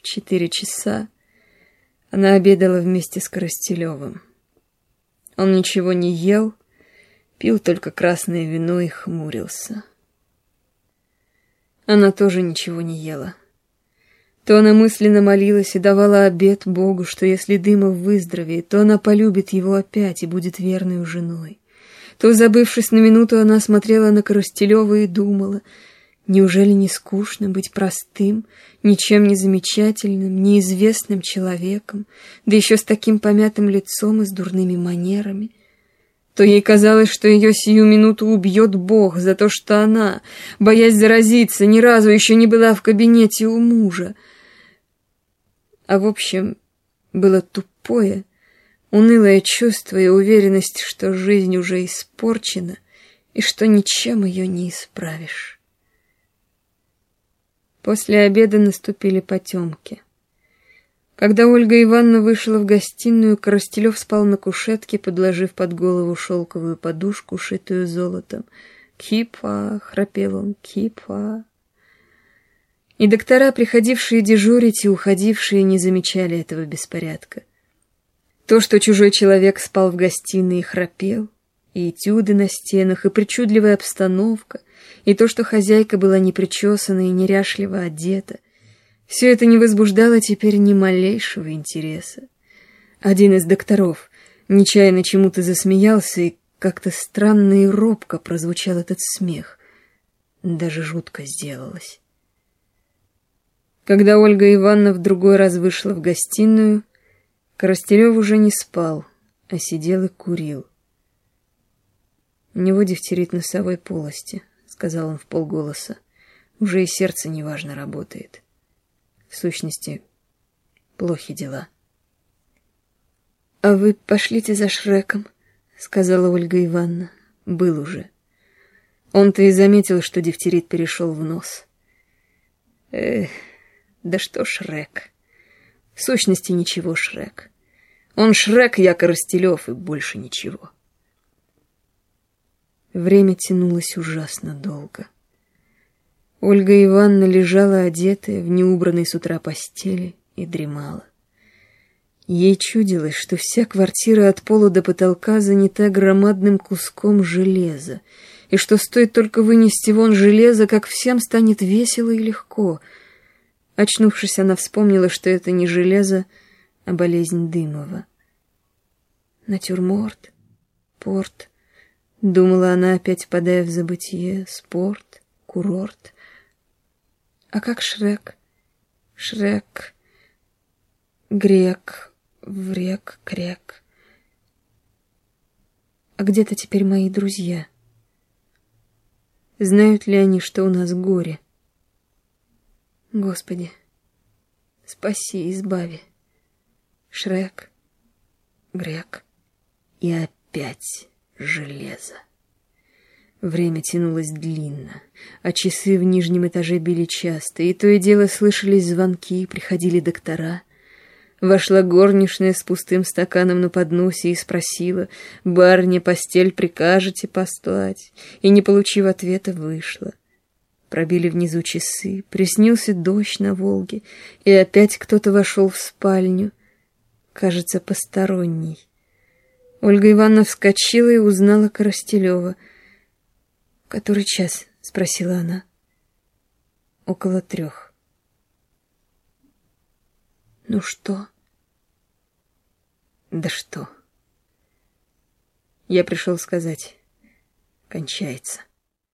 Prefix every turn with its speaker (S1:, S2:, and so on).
S1: в 4 часа она обедала вместе с Коростелевым. Он ничего не ел, пил только красное вино и хмурился. Она тоже ничего не ела. То она мысленно молилась и давала обет Богу, что если Дымов выздоровеет, то она полюбит его опять и будет верной женой. То, забывшись на минуту, она смотрела на Коростелева и думала: неужели не скучно быть простым, ничем не замечательным, неизвестным человеком, да еще с таким помятым лицом и с дурными манерами? То ей казалось, что ее сию минуту убьет Бог за то, что она, боясь заразиться, ни разу еще не была в кабинете у мужа. А в общем, было тупое, унылое чувство и уверенность, что жизнь уже испорчена и что ничем ее не исправишь. После обеда наступили потемки. Когда Ольга Ивановна вышла в гостиную, Коростелев спал на кушетке, подложив под голову шелковую подушку, шитую золотом. «Кипа!» — храпел он, «Кипа!» И доктора, приходившие дежурить и уходившие, не замечали этого беспорядка. То, что чужой человек спал в гостиной и храпел, и этюды на стенах, и причудливая обстановка, и то, что хозяйка была непричесана и неряшливо одета, все это не возбуждало теперь ни малейшего интереса. Один из докторов нечаянно чему-то засмеялся, и как-то странно и робко прозвучал этот смех. Даже жутко сделалось. Когда Ольга Ивановна в другой раз вышла в гостиную, Коростелев уже не спал, а сидел и курил. «У него дифтерит носовой полости», — сказал он вполголоса. «Уже и сердце неважно работает. В сущности, плохи дела». «А вы пошлите за Шреком», — сказала Ольга Ивановна. «Был уже. Он-то и заметил, что дифтерит перешел в нос». Да что Шрек? В сущности, ничего Шрек. Он Шрек, я Коростелев, и больше ничего». Время тянулось ужасно долго. Ольга Ивановна лежала одетая в неубранной с утра постели и дремала. Ей чудилось, что вся квартира от пола до потолка занята громадным куском железа, и что стоит только вынести вон железо, как всем станет весело и легко. Очнувшись, она вспомнила, что это не железо, а болезнь Дымова. Натюрморт, порт, думала она, опять впадая в забытье, спорт, курорт. А как Шрек? Шрек, грек, врек, крек. А где-то теперь мои друзья? Знают ли они, что у нас горе? Господи, спаси, избави. Шрек, грек и опять железо. Время тянулось длинно, а часы в нижнем этаже били часто, и то и дело слышались звонки, приходили доктора. Вошла горничная с пустым стаканом на подносе и спросила: «Барыня, постель прикажете постлать?» И, не получив ответа, вышла. Пробили внизу часы, приснился дождь на Волге, и опять кто-то вошел в спальню, кажется, посторонний. Ольга Ивановна вскочила и узнала Коростелева. «Который час?» — спросила она. «Около 3». «Ну что?» «Да что? Я пришел сказать, кончается».